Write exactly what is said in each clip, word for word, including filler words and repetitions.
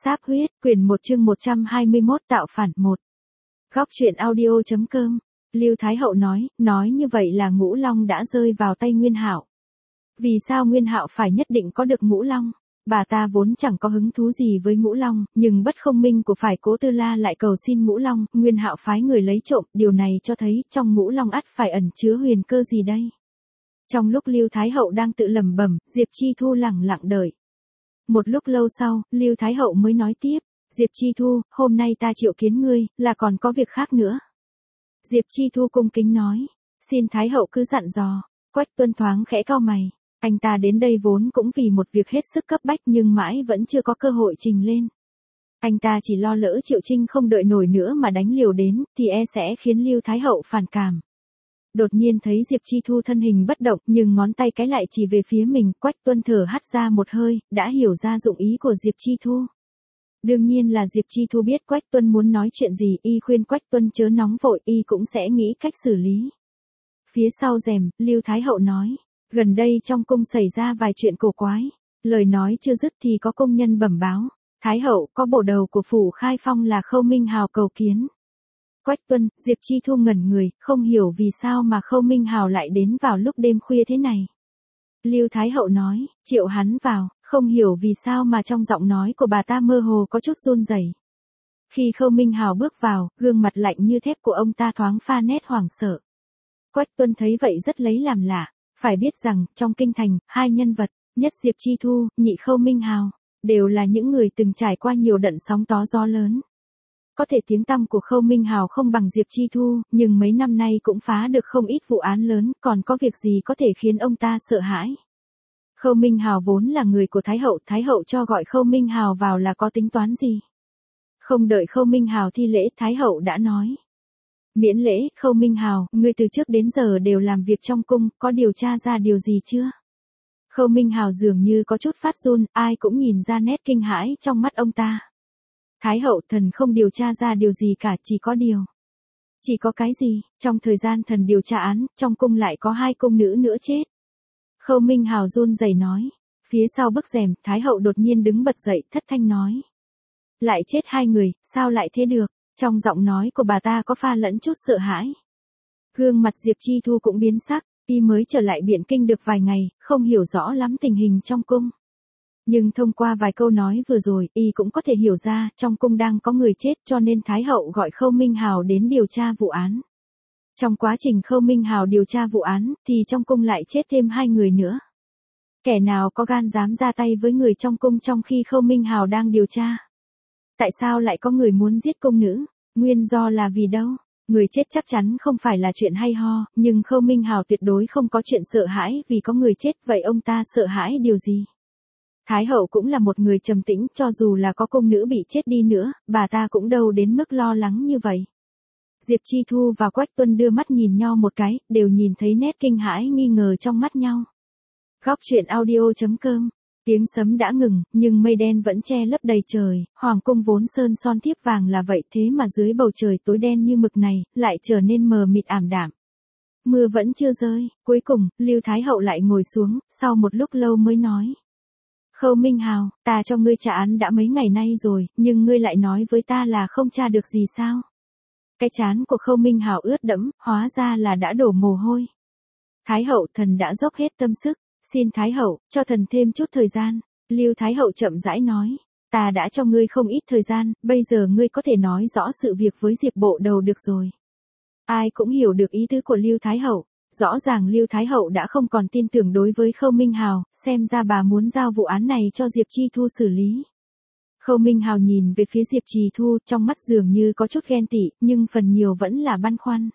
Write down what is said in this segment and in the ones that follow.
Sáp huyết, quyển một chương một trăm hai mươi mốt tạo phản một. Góc truyện audio.com. Lưu Thái Hậu nói, nói như vậy là Ngũ Long đã rơi vào tay Nguyên Hạo. Vì sao Nguyên Hạo phải nhất định có được Ngũ Long? Bà ta vốn chẳng có hứng thú gì với Ngũ Long, nhưng bất không minh của phải Cố Tư La lại cầu xin Ngũ Long, Nguyên Hạo phái người lấy trộm, điều này cho thấy trong Ngũ Long ắt phải ẩn chứa huyền cơ gì đây. Trong lúc Lưu Thái Hậu đang tự lẩm bẩm, Diệp Chi Thu lẳng lặng đợi. Một lúc lâu sau, Lưu Thái Hậu mới nói tiếp, Diệp Chi Thu, hôm nay ta triệu kiến ngươi, là còn có việc khác nữa. Diệp Chi Thu cung kính nói, xin Thái Hậu cứ dặn dò. Quách Tuân thoáng khẽ cau mày, anh ta đến đây vốn cũng vì một việc hết sức cấp bách nhưng mãi vẫn chưa có cơ hội trình lên. Anh ta chỉ lo lỡ Triệu Trinh không đợi nổi nữa mà đánh liều đến, thì e sẽ khiến Lưu Thái Hậu phản cảm. Đột nhiên thấy Diệp Chi Thu thân hình bất động nhưng ngón tay cái lại chỉ về phía mình, Quách Tuân thở hắt ra một hơi, đã hiểu ra dụng ý của Diệp Chi Thu. Đương nhiên là Diệp Chi Thu biết Quách Tuân muốn nói chuyện gì, y khuyên Quách Tuân chớ nóng vội, y cũng sẽ nghĩ cách xử lý. Phía sau rèm, Lưu Thái Hậu nói, gần đây trong cung xảy ra vài chuyện cổ quái. Lời nói chưa dứt thì có công nhân bẩm báo, Thái Hậu, có bộ đầu của phủ Khai Phong là Khâu Minh Hào cầu kiến. Quách Tuân, Diệp Chi Thu ngẩn người, không hiểu vì sao mà Khâu Minh Hào lại đến vào lúc đêm khuya thế này. Lưu Thái Hậu nói, triệu hắn vào, không hiểu vì sao mà trong giọng nói của bà ta mơ hồ có chút run rẩy. Khi Khâu Minh Hào bước vào, gương mặt lạnh như thép của ông ta thoáng pha nét hoảng sợ. Quách Tuân thấy vậy rất lấy làm lạ, phải biết rằng, trong kinh thành, hai nhân vật, nhất Diệp Chi Thu, nhị Khâu Minh Hào, đều là những người từng trải qua nhiều đợt sóng to gió lớn. Có thể tiếng tăm của Khâu Minh Hào không bằng Diệp Chi Thu, nhưng mấy năm nay cũng phá được không ít vụ án lớn, còn có việc gì có thể khiến ông ta sợ hãi. Khâu Minh Hào vốn là người của Thái Hậu, Thái Hậu cho gọi Khâu Minh Hào vào là có tính toán gì? Không đợi Khâu Minh Hào thi lễ, Thái Hậu đã nói. Miễn lễ, Khâu Minh Hào, ngươi từ trước đến giờ đều làm việc trong cung, có điều tra ra điều gì chưa? Khâu Minh Hào dường như có chút phát run, ai cũng nhìn ra nét kinh hãi trong mắt ông ta. Thái Hậu, thần không điều tra ra điều gì cả, chỉ có điều. Chỉ có cái gì? Trong thời gian thần điều tra án, trong cung lại có hai cung nữ nữa chết. Khâu Minh Hào run rẩy nói. Phía sau bức rèm, Thái Hậu đột nhiên đứng bật dậy, thất thanh nói. Lại chết hai người, sao lại thế được? Trong giọng nói của bà ta có pha lẫn chút sợ hãi. Gương mặt Diệp Chi Thu cũng biến sắc, y mới trở lại Biện Kinh được vài ngày, không hiểu rõ lắm tình hình trong cung. Nhưng thông qua vài câu nói vừa rồi, y cũng có thể hiểu ra, trong cung đang có người chết cho nên Thái Hậu gọi Khâu Minh Hào đến điều tra vụ án. Trong quá trình Khâu Minh Hào điều tra vụ án, thì trong cung lại chết thêm hai người nữa. Kẻ nào có gan dám ra tay với người trong cung trong khi Khâu Minh Hào đang điều tra? Tại sao lại có người muốn giết cung nữ? Nguyên do là vì đâu? Người chết chắc chắn không phải là chuyện hay ho, nhưng Khâu Minh Hào tuyệt đối không có chuyện sợ hãi vì có người chết, vậy ông ta sợ hãi điều gì? Thái Hậu cũng là một người trầm tĩnh, cho dù là có cung nữ bị chết đi nữa, bà ta cũng đâu đến mức lo lắng như vậy. Diệp Chi Thu và Quách Tuân đưa mắt nhìn nhau một cái, đều nhìn thấy nét kinh hãi nghi ngờ trong mắt nhau. Góc truyện audio.com. Tiếng sấm đã ngừng, nhưng mây đen vẫn che lấp đầy trời, hoàng cung vốn sơn son thiếp vàng là vậy, thế mà dưới bầu trời tối đen như mực này, lại trở nên mờ mịt ảm đạm. Mưa vẫn chưa rơi, cuối cùng, Lưu Thái Hậu lại ngồi xuống, sau một lúc lâu mới nói. Khâu Minh Hào, ta cho ngươi trả án đã mấy ngày nay rồi, nhưng ngươi lại nói với ta là không tra được gì sao? Cái trán của Khâu Minh Hào ướt đẫm, hóa ra là đã đổ mồ hôi. Thái Hậu, thần đã dốc hết tâm sức, xin Thái Hậu, cho thần thêm chút thời gian. Lưu Thái Hậu chậm rãi nói, ta đã cho ngươi không ít thời gian, bây giờ ngươi có thể nói rõ sự việc với Diệp bộ đầu được rồi. Ai cũng hiểu được ý tứ của Lưu Thái Hậu. Rõ ràng Lưu Thái Hậu đã không còn tin tưởng đối với Khâu Minh Hào, xem ra bà muốn giao vụ án này cho Diệp Chi Thu xử lý. Khâu Minh Hào nhìn về phía Diệp Chi Thu, trong mắt dường như có chút ghen tị, nhưng phần nhiều vẫn là băn khoăn.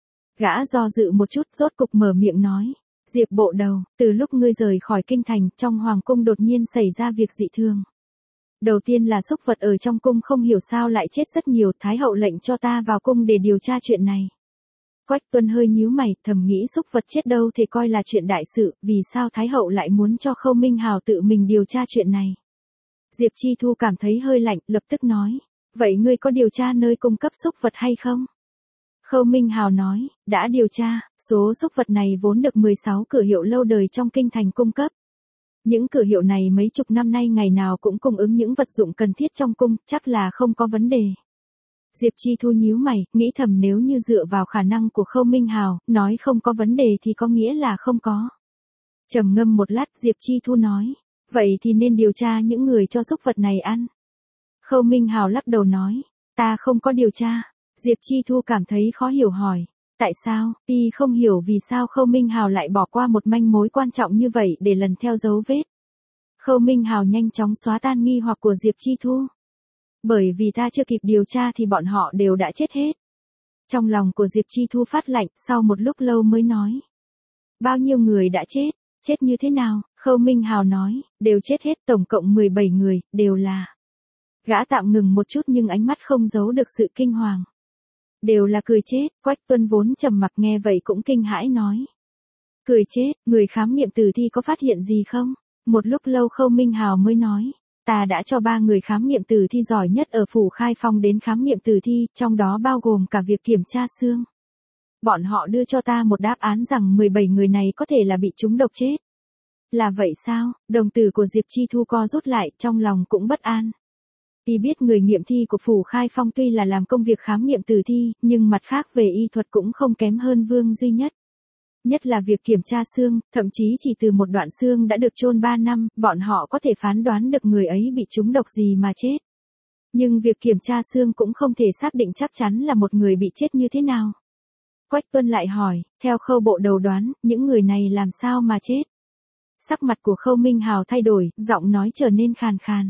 Gã do dự một chút, rốt cục mở miệng nói, Diệp bộ đầu, từ lúc ngươi rời khỏi kinh thành, trong hoàng cung đột nhiên xảy ra việc dị thường. Đầu tiên là súc vật ở trong cung không hiểu sao lại chết rất nhiều, Thái Hậu lệnh cho ta vào cung để điều tra chuyện này. Quách Tuân hơi nhíu mày, thầm nghĩ súc vật chết đâu thì coi là chuyện đại sự, vì sao Thái Hậu lại muốn cho Khâu Minh Hào tự mình điều tra chuyện này. Diệp Chi Thu cảm thấy hơi lạnh, lập tức nói, vậy ngươi có điều tra nơi cung cấp súc vật hay không? Khâu Minh Hào nói, đã điều tra, số súc vật này vốn được mười sáu cửa hiệu lâu đời trong kinh thành cung cấp. Những cửa hiệu này mấy chục năm nay ngày nào cũng cung ứng những vật dụng cần thiết trong cung, chắc là không có vấn đề. Diệp Chi Thu nhíu mày, nghĩ thầm nếu như dựa vào khả năng của Khâu Minh Hào, nói không có vấn đề thì có nghĩa là không có. Trầm ngâm một lát, Diệp Chi Thu nói, vậy thì nên điều tra những người cho súc vật này ăn. Khâu Minh Hào lắc đầu nói, ta không có điều tra. Diệp Chi Thu cảm thấy khó hiểu hỏi, tại sao? Y không hiểu vì sao Khâu Minh Hào lại bỏ qua một manh mối quan trọng như vậy để lần theo dấu vết. Khâu Minh Hào nhanh chóng xóa tan nghi hoặc của Diệp Chi Thu. Bởi vì ta chưa kịp điều tra thì bọn họ đều đã chết hết. Trong lòng của Diệp Chi Thu phát lạnh, sau một lúc lâu mới nói. Bao nhiêu người đã chết? Chết như thế nào? Khâu Minh Hào nói, đều chết hết, tổng cộng mười bảy người, đều là. Gã tạm ngừng một chút nhưng ánh mắt không giấu được sự kinh hoàng. Đều là cười chết. Quách Tuân vốn trầm mặc nghe vậy cũng kinh hãi nói. Cười chết, người khám nghiệm tử thi có phát hiện gì không? Một lúc lâu Khâu Minh Hào mới nói. Ta đã cho ba người khám nghiệm tử thi giỏi nhất ở phủ Khai Phong đến khám nghiệm tử thi, trong đó bao gồm cả việc kiểm tra xương. Bọn họ đưa cho ta một đáp án rằng mười bảy người này có thể là bị trúng độc chết. Là vậy sao? Đồng tử của Diệp Chi Thu co rút lại, trong lòng cũng bất an. Y biết người nghiệm thi của phủ Khai Phong tuy là làm công việc khám nghiệm tử thi, nhưng mặt khác về y thuật cũng không kém hơn Vương Duy Nhất. Nhất là việc kiểm tra xương, thậm chí chỉ từ một đoạn xương đã được chôn ba năm, bọn họ có thể phán đoán được người ấy bị trúng độc gì mà chết. Nhưng việc kiểm tra xương cũng không thể xác định chắc chắn là một người bị chết như thế nào. Quách Tuân lại hỏi, theo Khâu bộ đầu đoán, những người này làm sao mà chết? Sắc mặt của Khâu Minh Hào thay đổi, giọng nói trở nên khàn khàn.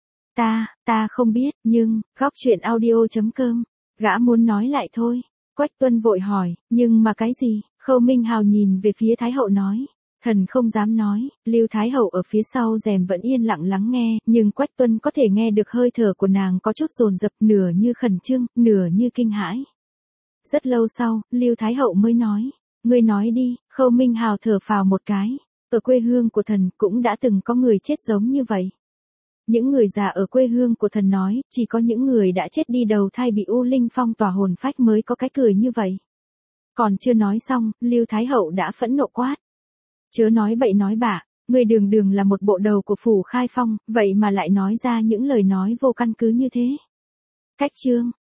Ta, ta không biết, nhưng, góc truyện audio chấm com, gã muốn nói lại thôi. Quách Tuân vội hỏi, nhưng mà cái gì? Khâu Minh Hào nhìn về phía Thái Hậu nói. Thần không dám nói, Lưu Thái Hậu ở phía sau rèm vẫn yên lặng lắng nghe, nhưng Quách Tuân có thể nghe được hơi thở của nàng có chút dồn dập, nửa như khẩn trương, nửa như kinh hãi. Rất lâu sau, Lưu Thái Hậu mới nói, ngươi nói đi. Khâu Minh Hào thở phào một cái, ở quê hương của thần cũng đã từng có người chết giống như vậy. Những người già ở quê hương của thần nói, chỉ có những người đã chết đi đầu thai bị U Linh phong tỏa hồn phách mới có cái cười như vậy. Còn chưa nói xong, Lưu Thái Hậu đã phẫn nộ quát. Chớ nói bậy nói bạ, người đường đường là một bộ đầu của phủ Khai Phong, vậy mà lại nói ra những lời nói vô căn cứ như thế. Cách chương.